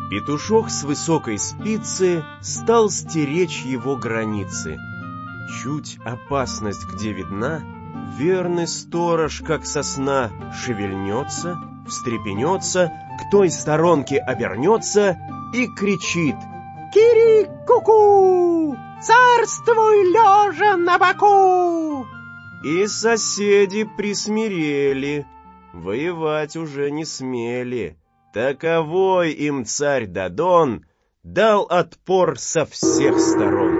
Петушок с высокой спицы стал стеречь его границы. Чуть опасность где видна, верный сторож, как сосна, шевельнется, встрепенется, к той сторонке обернется и кричит: «Кири-ку-ку! Царствуй лежа на боку!» И соседи присмирели, воевать уже не смели. Таковой им царь Дадон дал отпор со всех сторон.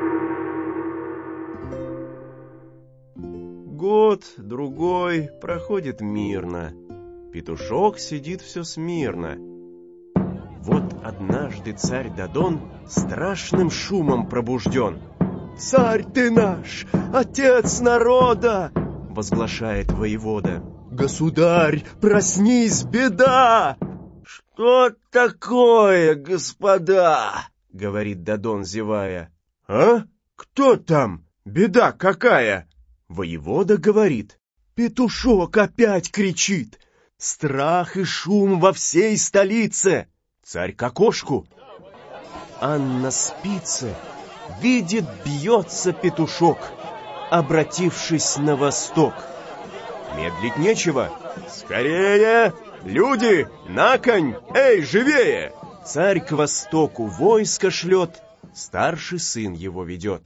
Год, другой проходит мирно. Петушок сидит все смирно. Вот однажды царь Дадон страшным шумом пробужден. «Царь ты наш, отец народа!» — возглашает воевода. «Государь, проснись, беда!» «Что такое, господа?» — говорит Дадон, зевая. «А? Кто там? Беда какая?» Воевода говорит. «Петушок опять кричит! Страх и шум во всей столице!» Царь к окошку. А на спице видит, бьется петушок, обратившись на восток. Медлить нечего. «Скорее! Люди, на конь! Эй, живее!» Царь к востоку войско шлет, старший сын его ведет.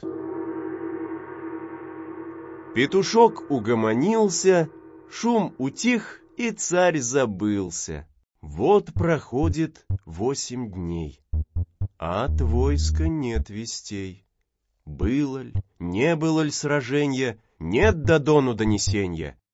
Петушок угомонился, шум утих, и царь забылся. Вот проходит 8 дней, а от войска нет вестей. Было ль, не было ль сраженья, нет Дадону донесенья.